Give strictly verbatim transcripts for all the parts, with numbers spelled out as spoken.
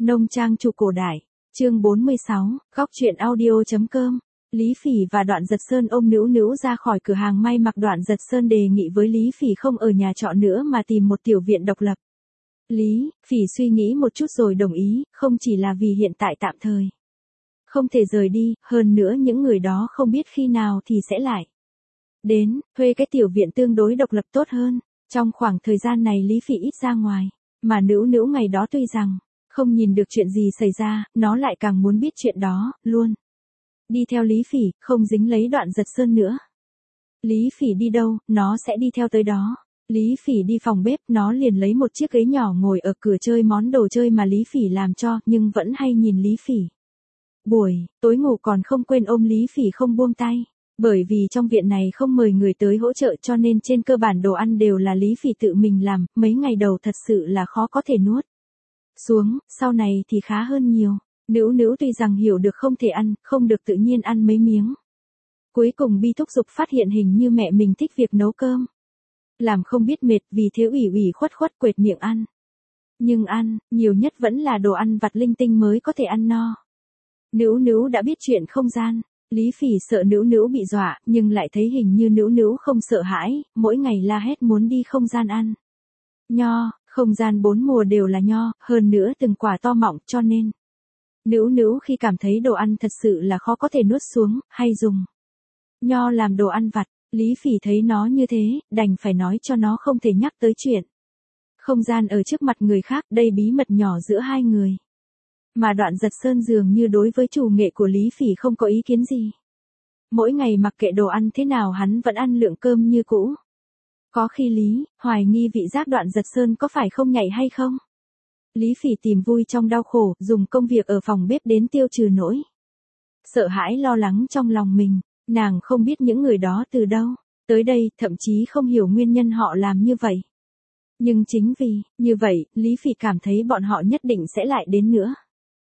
Nông trang chủ cổ đại, chương bốn mươi sáu, góc truyện audio.com. Lý Phỉ và Đoạn Giật Sơn ôm Nữu Nữu ra khỏi cửa hàng may mặc. Đoạn Giật Sơn đề nghị với Lý Phỉ không ở nhà trọ nữa mà tìm một tiểu viện độc lập. Lý Phỉ suy nghĩ một chút rồi đồng ý, không chỉ là vì hiện tại tạm thời không thể rời đi, hơn nữa những người đó không biết khi nào thì sẽ lại đến, thuê cái tiểu viện tương đối độc lập tốt hơn. Trong khoảng thời gian này Lý Phỉ ít ra ngoài, mà Nữu Nữu ngày đó tuy rằng không nhìn được chuyện gì xảy ra, nó lại càng muốn biết chuyện đó, luôn đi theo Lý Phỉ, không dính lấy Đoạn Giật Sơn nữa. Lý Phỉ đi đâu, nó sẽ đi theo tới đó. Lý Phỉ đi phòng bếp, nó liền lấy một chiếc ghế nhỏ ngồi ở cửa chơi món đồ chơi mà Lý Phỉ làm cho, nhưng vẫn hay nhìn Lý Phỉ. Buổi tối ngủ còn không quên ôm Lý Phỉ không buông tay. Bởi vì trong viện này không mời người tới hỗ trợ cho nên trên cơ bản đồ ăn đều là Lý Phỉ tự mình làm, mấy ngày đầu thật sự là khó có thể nuốt xuống, sau này thì khá hơn nhiều. Nữu Nữu tuy rằng hiểu được không thể ăn, không được tự nhiên ăn mấy miếng. Cuối cùng bi thúc giục phát hiện hình như mẹ mình thích việc nấu cơm. Làm không biết mệt, vì thế ủy ủy khuất khuất quệt miệng ăn. Nhưng ăn, nhiều nhất vẫn là đồ ăn vặt linh tinh mới có thể ăn no. Nữu Nữu đã biết chuyện không gian. Lý Phỉ sợ Nữu Nữu bị dọa, nhưng lại thấy hình như Nữu Nữu không sợ hãi, mỗi ngày la hét muốn đi không gian ăn nho. Không gian bốn mùa đều là nho, hơn nữa từng quả to mọng, cho nên Nữu Nữu khi cảm thấy đồ ăn thật sự là khó có thể nuốt xuống, hay dùng nho làm đồ ăn vặt. Lý Phỉ thấy nó như thế, đành phải nói cho nó không thể nhắc tới chuyện không gian ở trước mặt người khác, đây bí mật nhỏ giữa hai người. Mà Đoạn Giật Sơn dường như đối với chủ nghệ của Lý Phỉ không có ý kiến gì. Mỗi ngày mặc kệ đồ ăn thế nào hắn vẫn ăn lượng cơm như cũ. Có khi Lý hoài nghi vị giác Đoạn Giật Sơn có phải không nhạy hay không. Lý Phỉ tìm vui trong đau khổ, dùng công việc ở phòng bếp đến tiêu trừ nỗi sợ hãi lo lắng trong lòng mình. Nàng không biết những người đó từ đâu tới đây, thậm chí không hiểu nguyên nhân họ làm như vậy. Nhưng chính vì như vậy, Lý Phỉ cảm thấy bọn họ nhất định sẽ lại đến nữa.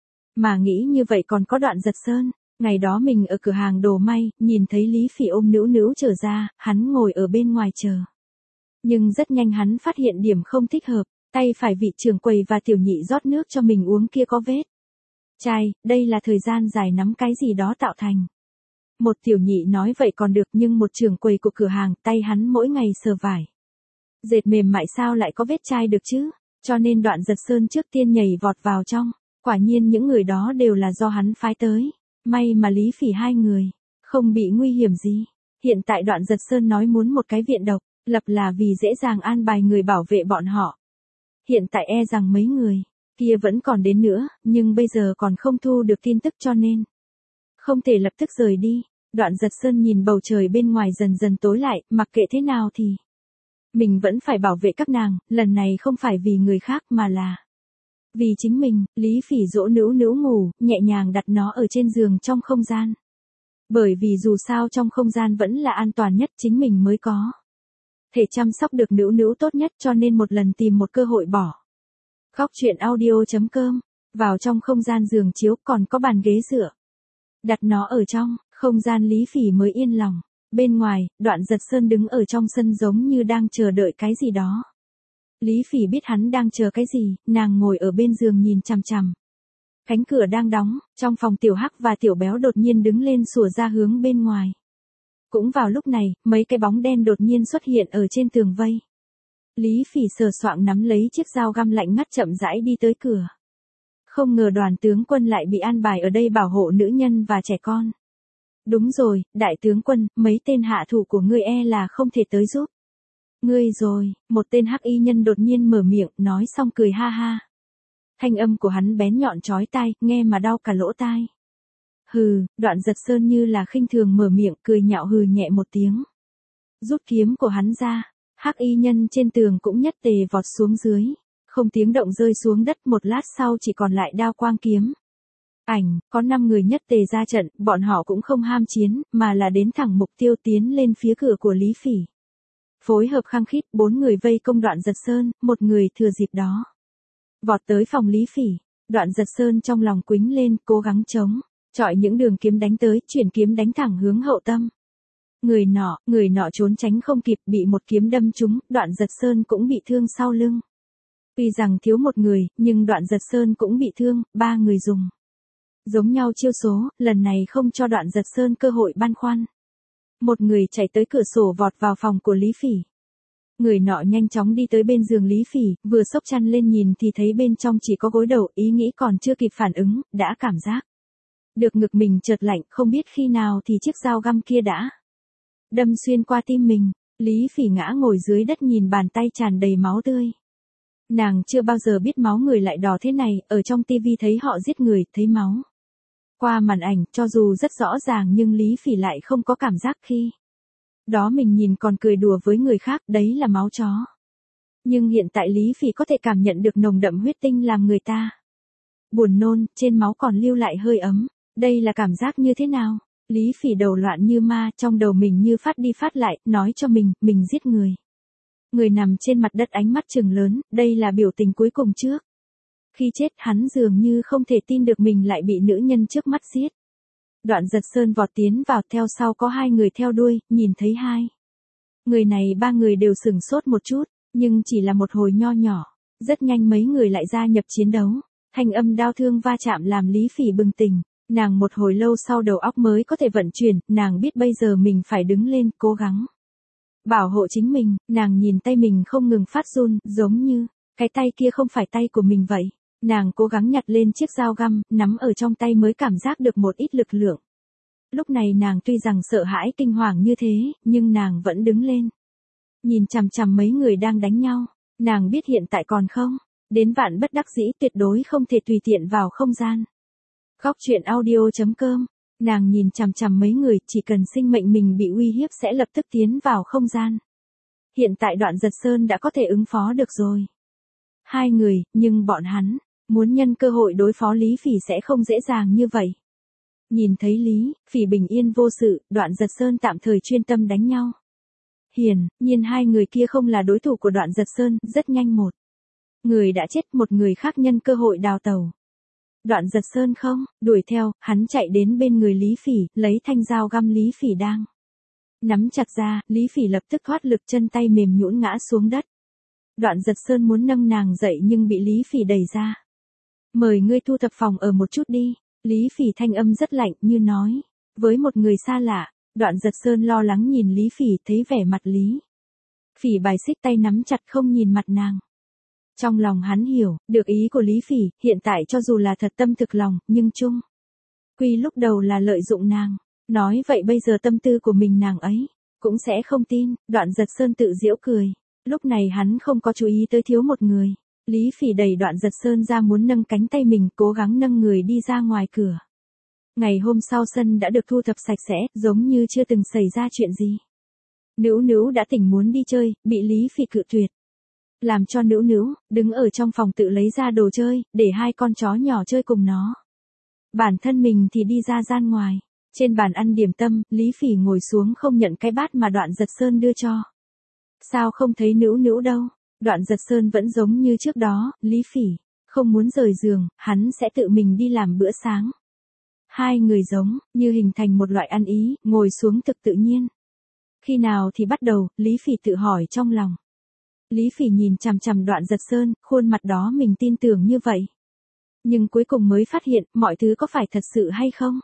Mà nghĩ như vậy còn có Đoạn Giật Sơn. Ngày đó mình ở cửa hàng đồ may, nhìn thấy Lý Phỉ ôm Nữu Nữu trở ra, hắn ngồi ở bên ngoài chờ. Nhưng rất nhanh hắn phát hiện điểm không thích hợp, tay phải vị trưởng quầy và tiểu nhị rót nước cho mình uống kia có vết chai, đây là thời gian dài nắm cái gì đó tạo thành. Một tiểu nhị nói vậy còn được, nhưng một trưởng quầy của cửa hàng, tay hắn mỗi ngày sờ vải dệt mềm mại sao lại có vết chai được chứ. Cho nên Đoạn Giật Sơn trước tiên nhảy vọt vào trong. Quả nhiên những người đó đều là do hắn phái tới. May mà Lý Phỉ hai người không bị nguy hiểm gì. Hiện tại Đoạn Giật Sơn nói muốn một cái viện độc lập là vì dễ dàng an bài người bảo vệ bọn họ. Hiện tại e rằng mấy người kia vẫn còn đến nữa, nhưng bây giờ còn không thu được tin tức cho nên không thể lập tức rời đi. Đoạn Giật Sơn nhìn bầu trời bên ngoài dần dần tối lại, mặc kệ thế nào thì mình vẫn phải bảo vệ các nàng, lần này không phải vì người khác mà là vì chính mình. Lý Phỉ dỗ Nữu Nữu ngủ, nhẹ nhàng đặt nó ở trên giường trong không gian. Bởi vì dù sao trong không gian vẫn là an toàn nhất, chính mình mới có thể chăm sóc được Nữu Nữu tốt nhất, cho nên một lần tìm một cơ hội bỏ góc truyện audio.com vào trong không gian giường chiếu, còn có bàn ghế dựa. Đặt nó ở trong không gian Lý Phỉ mới yên lòng. Bên ngoài, Đoạn Giật Sơn đứng ở trong sân giống như đang chờ đợi cái gì đó. Lý Phỉ biết hắn đang chờ cái gì, nàng ngồi ở bên giường nhìn chằm chằm cánh cửa đang đóng. Trong phòng Tiểu Hắc và Tiểu Béo đột nhiên đứng lên sủa ra hướng bên ngoài. Cũng vào lúc này, mấy cái bóng đen đột nhiên xuất hiện ở trên tường vây. Lý Phỉ sờ soạng nắm lấy chiếc dao găm lạnh ngắt chậm rãi đi tới cửa. Không ngờ Đoàn tướng quân lại bị an bài ở đây bảo hộ nữ nhân và trẻ con. Đúng rồi, đại tướng quân, mấy tên hạ thủ của ngươi e là không thể tới giúp ngươi rồi. Một tên hắc y nhân đột nhiên mở miệng, nói xong cười ha ha. Thanh âm của hắn bén nhọn chói tai, nghe mà đau cả lỗ tai. Hừ, Đoạn Giật Sơn như là khinh thường mở miệng, cười nhạo hừ nhẹ một tiếng. Rút kiếm của hắn ra, hắc y nhân trên tường cũng nhất tề vọt xuống dưới. Không tiếng động rơi xuống đất, một lát sau chỉ còn lại đao quang kiếm ảnh. Có năm người nhất tề ra trận, bọn họ cũng không ham chiến, mà là đến thẳng mục tiêu tiến lên phía cửa của Lý Phỉ. Phối hợp khăng khít, bốn người vây công Đoạn Giật Sơn, một người thừa dịp đó vọt tới phòng Lý Phỉ. Đoạn Giật Sơn trong lòng quĩnh lên, cố gắng chống chọi những đường kiếm đánh tới, chuyển kiếm đánh thẳng hướng hậu tâm. Người nọ, người nọ trốn tránh không kịp, bị một kiếm đâm trúng, Đoạn Giật Sơn cũng bị thương sau lưng. Tuy rằng thiếu một người, nhưng Đoạn Giật Sơn cũng bị thương, ba người dùng giống nhau chiêu số, lần này không cho Đoạn Giật Sơn cơ hội băn khoăn. Một người chạy tới cửa sổ vọt vào phòng của Lý Phỉ. Người nọ nhanh chóng đi tới bên giường Lý Phỉ, vừa xốc chăn lên nhìn thì thấy bên trong chỉ có gối đầu, ý nghĩ còn chưa kịp phản ứng, đã cảm giác được ngực mình chợt lạnh, không biết khi nào thì chiếc dao găm kia đã đâm xuyên qua tim mình. Lý Phỉ ngã ngồi dưới đất nhìn bàn tay tràn đầy máu tươi. Nàng chưa bao giờ biết máu người lại đỏ thế này, ở trong tivi thấy họ giết người, thấy máu qua màn ảnh, cho dù rất rõ ràng nhưng Lý Phỉ lại không có cảm giác khi đó mình nhìn còn cười đùa với người khác, đấy là máu chó. Nhưng hiện tại Lý Phỉ có thể cảm nhận được nồng đậm huyết tinh làm người ta buồn nôn, trên máu còn lưu lại hơi ấm. Đây là cảm giác như thế nào? Lý Phỉ đầu loạn như ma, trong đầu mình như phát đi phát lại, nói cho mình, mình giết người. Người nằm trên mặt đất ánh mắt trừng lớn, đây là biểu tình cuối cùng trước khi chết, hắn dường như không thể tin được mình lại bị nữ nhân trước mắt giết. Đoạn Giật Sơn vọt tiến vào, theo sau có hai người theo đuôi, nhìn thấy hai người này ba người đều sửng sốt một chút, nhưng chỉ là một hồi nho nhỏ. Rất nhanh mấy người lại gia nhập chiến đấu. Thanh âm đao thương va chạm làm Lý Phỉ bừng tỉnh. Nàng một hồi lâu sau đầu óc mới có thể vận chuyển, nàng biết bây giờ mình phải đứng lên, cố gắng bảo hộ chính mình. Nàng nhìn tay mình không ngừng phát run, giống như cái tay kia không phải tay của mình vậy. Nàng cố gắng nhặt lên chiếc dao găm, nắm ở trong tay mới cảm giác được một ít lực lượng. Lúc này nàng tuy rằng sợ hãi kinh hoàng như thế, nhưng nàng vẫn đứng lên. Nhìn chằm chằm mấy người đang đánh nhau. Nàng biết hiện tại còn không đến vạn bất đắc dĩ, tuyệt đối không thể tùy tiện vào không gian. Góc truyện audio chấm com. Nàng nhìn chằm chằm mấy người, chỉ cần sinh mệnh mình bị uy hiếp sẽ lập tức tiến vào không gian. Hiện tại Đoạn Giật Sơn đã có thể ứng phó được rồi. Hai người, nhưng bọn hắn muốn nhân cơ hội đối phó Lý Phỉ sẽ không dễ dàng như vậy. Nhìn thấy Lý Phỉ bình yên vô sự, Đoạn Giật Sơn tạm thời chuyên tâm đánh nhau. Hiển nhiên hai người kia không là đối thủ của Đoạn Giật Sơn, rất nhanh một người đã chết, một người khác nhân cơ hội đào tẩu. Đoạn Giật Sơn không đuổi theo, hắn chạy đến bên người Lý Phỉ, lấy thanh dao găm Lý Phỉ đang nắm chặt ra, Lý Phỉ lập tức thoát lực, chân tay mềm nhũn ngã xuống đất. Đoạn Giật Sơn muốn nâng nàng dậy nhưng bị Lý Phỉ đẩy ra. Mời ngươi thu thập phòng ở một chút đi. Lý Phỉ thanh âm rất lạnh, như nói với một người xa lạ. Đoạn Giật Sơn lo lắng nhìn Lý Phỉ, thấy vẻ mặt Lý Phỉ bài xích, tay nắm chặt không nhìn mặt nàng. Trong lòng hắn hiểu được ý của Lý Phỉ, hiện tại cho dù là thật tâm thực lòng, nhưng chung quy lúc đầu là lợi dụng nàng. Nói vậy bây giờ tâm tư của mình nàng ấy cũng sẽ không tin. Đoạn Giật Sơn tự giễu cười. Lúc này hắn không có chú ý tới thiếu một người. Lý Phỉ đẩy Đoạn Giật Sơn ra muốn nâng cánh tay mình, cố gắng nâng người đi ra ngoài cửa. Ngày hôm sau sân đã được thu thập sạch sẽ, giống như chưa từng xảy ra chuyện gì. Nữu Nữu đã tỉnh muốn đi chơi, bị Lý Phỉ cự tuyệt. Làm cho Nữu Nữu đứng ở trong phòng tự lấy ra đồ chơi, để hai con chó nhỏ chơi cùng nó. Bản thân mình thì đi ra gian ngoài. Trên bàn ăn điểm tâm, Lý Phỉ ngồi xuống không nhận cái bát mà Đoạn Giật Sơn đưa cho. Sao không thấy Nữu Nữu đâu? Đoạn Giật Sơn vẫn giống như trước đó, Lý Phỉ không muốn rời giường, hắn sẽ tự mình đi làm bữa sáng. Hai người giống như hình thành một loại ăn ý, ngồi xuống thực tự nhiên. Khi nào thì bắt đầu, Lý Phỉ tự hỏi trong lòng. Lý Phỉ nhìn chằm chằm Đoạn Giật Sơn, khuôn mặt đó mình tin tưởng như vậy. Nhưng cuối cùng mới phát hiện, mọi thứ có phải thật sự hay không?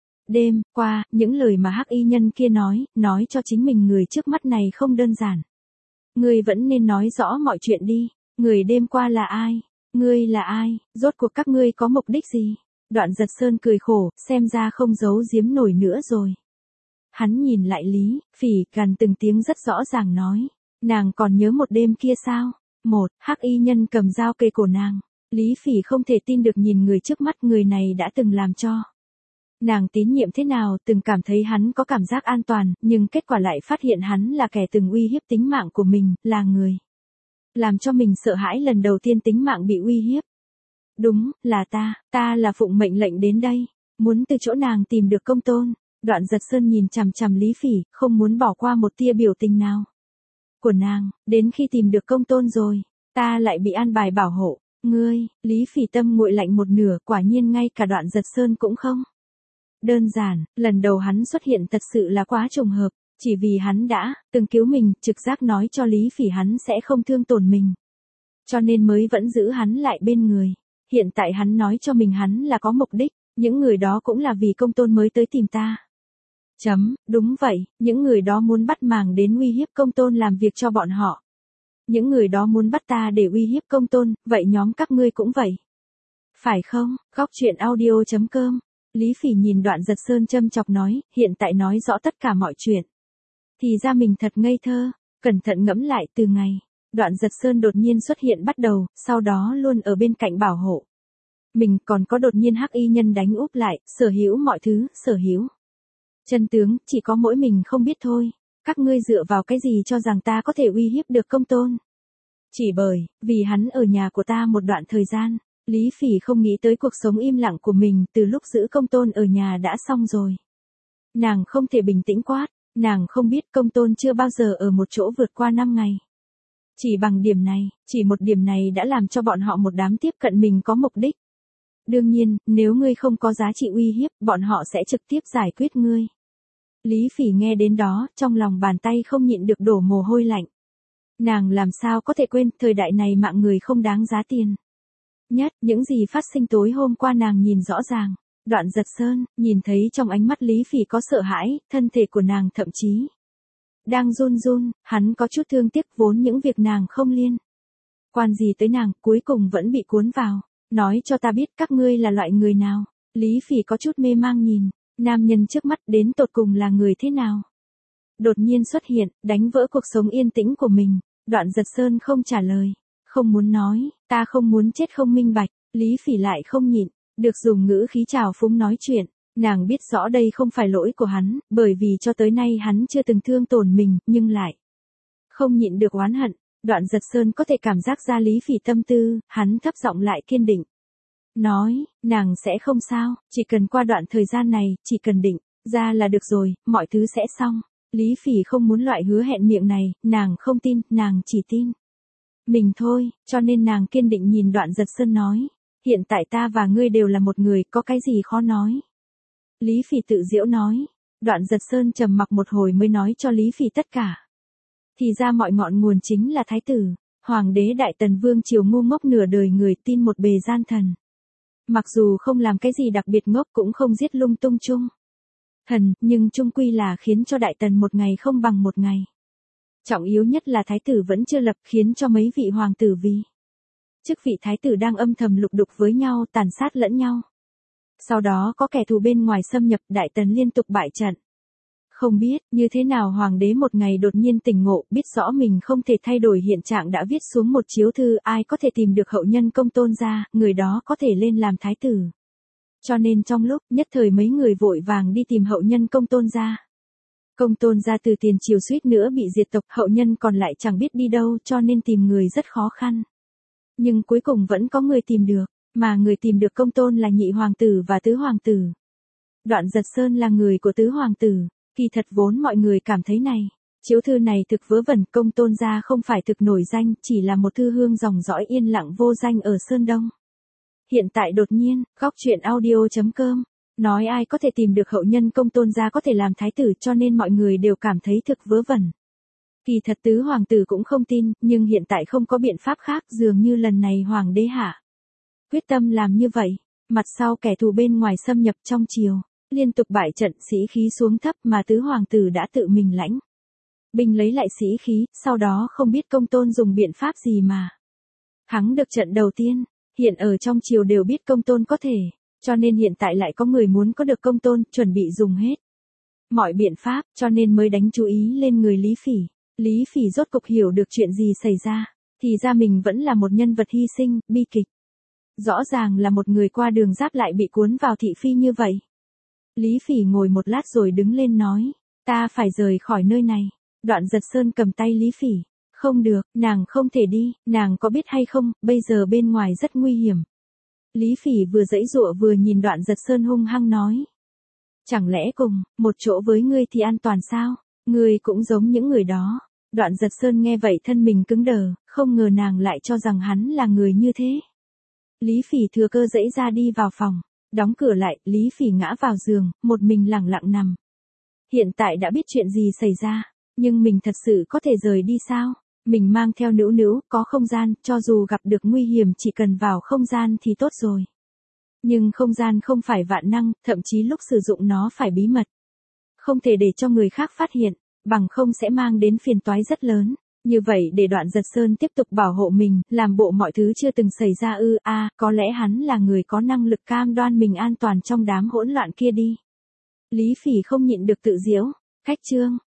Đêm qua, những lời mà hắc y nhân kia nói, nói cho chính mình người trước mắt này không đơn giản. Ngươi vẫn nên nói rõ mọi chuyện đi. Người đêm qua là ai? Ngươi là ai? Rốt cuộc các ngươi có mục đích gì? Đoạn Giật Sơn cười khổ, xem ra không giấu giếm nổi nữa rồi. Hắn nhìn lại Lý Phỉ, gần từng tiếng rất rõ ràng nói. Nàng còn nhớ một đêm kia sao? Một, hắc y nhân cầm dao kề cổ nàng. Lý Phỉ không thể tin được nhìn người trước mắt, người này đã từng làm cho nàng tín nhiệm thế nào, từng cảm thấy hắn có cảm giác an toàn, nhưng kết quả lại phát hiện hắn là kẻ từng uy hiếp tính mạng của mình, là người làm cho mình sợ hãi lần đầu tiên tính mạng bị uy hiếp. Đúng, là ta, ta là phụng mệnh lệnh đến đây, muốn từ chỗ nàng tìm được công tôn. Đoạn Giật Sơn nhìn chằm chằm Lý Phỉ, không muốn bỏ qua một tia biểu tình nào của nàng. Đến khi tìm được công tôn rồi, ta lại bị an bài bảo hộ. Ngươi, Lý Phỉ tâm nguội lạnh một nửa, quả nhiên ngay cả Đoạn Giật Sơn cũng không đơn giản. Lần đầu hắn xuất hiện thật sự là quá trùng hợp, chỉ vì hắn đã từng cứu mình, trực giác nói cho Lý Phỉ hắn sẽ không thương tổn mình. cho nên mới vẫn giữ hắn lại bên người. Hiện tại hắn nói cho mình hắn là có mục đích, những người đó cũng là vì công tôn mới tới tìm ta. Chấm, đúng vậy, những người đó muốn bắt màng đến uy hiếp công tôn làm việc cho bọn họ. Những người đó muốn bắt ta để uy hiếp công tôn, vậy nhóm các ngươi cũng vậy. Phải không? Góc chuyện audio chấm com. Lý Phỉ nhìn Đoạn Giật Sơn châm chọc nói, hiện tại nói rõ tất cả mọi chuyện. Thì ra mình thật ngây thơ, cẩn thận ngẫm lại từ ngày. Đoạn Giật Sơn đột nhiên xuất hiện bắt đầu, sau đó luôn ở bên cạnh bảo hộ. Mình còn có đột nhiên hắc y nhân đánh úp lại, sở hữu mọi thứ, sở hữu. Chân tướng, chỉ có mỗi mình không biết thôi. Các ngươi dựa vào cái gì cho rằng ta có thể uy hiếp được công tôn? Chỉ bởi, vì hắn ở nhà của ta một đoạn thời gian. Lý Phỉ không nghĩ tới cuộc sống im lặng của mình từ lúc giữ công tôn ở nhà đã xong rồi. Nàng không thể bình tĩnh quát, nàng không biết công tôn chưa bao giờ ở một chỗ vượt qua năm ngày. Chỉ bằng điểm này, chỉ một điểm này đã làm cho bọn họ một đám tiếp cận mình có mục đích. Đương nhiên, nếu ngươi không có giá trị uy hiếp, bọn họ sẽ trực tiếp giải quyết ngươi. Lý Phỉ nghe đến đó, trong lòng bàn tay không nhịn được đổ mồ hôi lạnh. Nàng làm sao có thể quên, thời đại này mạng người không đáng giá tiền. Nhất, những gì phát sinh tối hôm qua nàng nhìn rõ ràng. Đoạn Giật Sơn, nhìn thấy trong ánh mắt Lý Phỉ có sợ hãi, thân thể của nàng thậm chí đang run run, hắn có chút thương tiếc vốn những việc nàng không liên quan gì tới nàng, cuối cùng vẫn bị cuốn vào. Nói cho ta biết các ngươi là loại người nào. Lý Phỉ có chút mê mang nhìn, nam nhân trước mắt đến tột cùng là người thế nào. Đột nhiên xuất hiện, đánh vỡ cuộc sống yên tĩnh của mình. Đoạn Giật Sơn không trả lời, không muốn nói, ta không muốn chết không minh bạch. Lý Phỉ lại không nhịn, được dùng ngữ khí trào phúng nói chuyện. Nàng biết rõ đây không phải lỗi của hắn, bởi vì cho tới nay hắn chưa từng thương tổn mình, nhưng lại không nhịn được oán hận. Đoạn Giật Sơn có thể cảm giác ra Lý Phỉ tâm tư, hắn thấp giọng lại kiên định. Nói, nàng sẽ không sao, chỉ cần qua đoạn thời gian này, chỉ cần định ra là được rồi, mọi thứ sẽ xong. Lý Phỉ không muốn loại hứa hẹn miệng này, nàng không tin, nàng chỉ tin mình thôi, cho nên nàng kiên định nhìn Đoạn Giật Sơn nói. Hiện tại ta và ngươi đều là một người, có cái gì khó nói. Lý Phỉ tự giễu nói. Đoạn Giật Sơn trầm mặc một hồi mới nói cho Lý Phỉ tất cả. Thì ra mọi ngọn nguồn chính là thái tử, hoàng đế Đại Tần vương triều ngu ngốc nửa đời người tin một bề gian thần. Mặc dù không làm cái gì đặc biệt ngốc cũng không giết lung tung chung thần, nhưng chung quy là khiến cho Đại Tần một ngày không bằng một ngày. Trọng yếu nhất là thái tử vẫn chưa lập, khiến cho mấy vị hoàng tử vì chức vị thái tử đang âm thầm lục đục với nhau, tàn sát lẫn nhau. Sau đó có kẻ thù bên ngoài xâm nhập, Đại Tần liên tục bại trận. Không biết như thế nào hoàng đế một ngày đột nhiên tỉnh ngộ, biết rõ mình không thể thay đổi hiện trạng đã viết xuống một chiếu thư, ai có thể tìm được hậu nhân công tôn ra, người đó có thể lên làm thái tử. Cho nên trong lúc nhất thời mấy người vội vàng đi tìm hậu nhân công tôn ra. Công tôn ra từ tiền triều suýt nữa bị diệt tộc, hậu nhân còn lại chẳng biết đi đâu, cho nên tìm người rất khó khăn. Nhưng cuối cùng vẫn có người tìm được, mà người tìm được công tôn là nhị hoàng tử và tứ hoàng tử. Đoạn Giật Sơn là người của tứ hoàng tử. Kỳ thật vốn mọi người cảm thấy này, chiếu thư này thực vớ vẩn, công tôn gia không phải thực nổi danh, chỉ là một thư hương dòng dõi yên lặng vô danh ở Sơn Đông. Hiện tại đột nhiên, góc chuyện audio chấm com, nói ai có thể tìm được hậu nhân công tôn gia có thể làm thái tử, cho nên mọi người đều cảm thấy thực vớ vẩn. Kỳ thật tứ hoàng tử cũng không tin, nhưng hiện tại không có biện pháp khác, dường như lần này hoàng đế hạ quyết tâm làm như vậy. Mặt sau kẻ thù bên ngoài xâm nhập trong triều, liên tục bại trận, sĩ khí xuống thấp, mà tứ hoàng tử đã tự mình lãnh binh lấy lại sĩ khí, sau đó không biết công tôn dùng biện pháp gì mà thắng được trận đầu tiên. Hiện ở trong triều đều biết công tôn có thể, cho nên hiện tại lại có người muốn có được công tôn, chuẩn bị dùng hết mọi biện pháp, cho nên mới đánh chú ý lên người Lý Phỉ. Lý Phỉ rốt cục hiểu được chuyện gì xảy ra, thì ra mình vẫn là một nhân vật hy sinh, bi kịch. Rõ ràng là một người qua đường giáp lại bị cuốn vào thị phi như vậy. Lý Phỉ ngồi một lát rồi đứng lên nói, ta phải rời khỏi nơi này. Đoạn Giật Sơn cầm tay Lý Phỉ, không được, nàng không thể đi, nàng có biết hay không, bây giờ bên ngoài rất nguy hiểm. Lý Phỉ vừa giãy giụa vừa nhìn Đoạn Giật Sơn hung hăng nói, chẳng lẽ cùng một chỗ với ngươi thì an toàn sao, ngươi cũng giống những người đó. Đoạn Giật Sơn nghe vậy thân mình cứng đờ, không ngờ nàng lại cho rằng hắn là người như thế. Lý Phỉ thừa cơ giãy ra đi vào phòng, đóng cửa lại, Lý Phỉ ngã vào giường, một mình lẳng lặng nằm. Hiện tại đã biết chuyện gì xảy ra, nhưng mình thật sự có thể rời đi sao? Mình mang theo Nữu Nữu, có không gian, cho dù gặp được nguy hiểm chỉ cần vào không gian thì tốt rồi. Nhưng không gian không phải vạn năng, thậm chí lúc sử dụng nó phải bí mật. Không thể để cho người khác phát hiện, bằng không sẽ mang đến phiền toái rất lớn. Như vậy để Đoạn Giật Sơn tiếp tục bảo hộ mình, làm bộ mọi thứ chưa từng xảy ra ư, a, à, có lẽ hắn là người có năng lực cam đoan mình an toàn trong đám hỗn loạn kia đi. Lý Phỉ không nhịn được tự giễu, khách trương,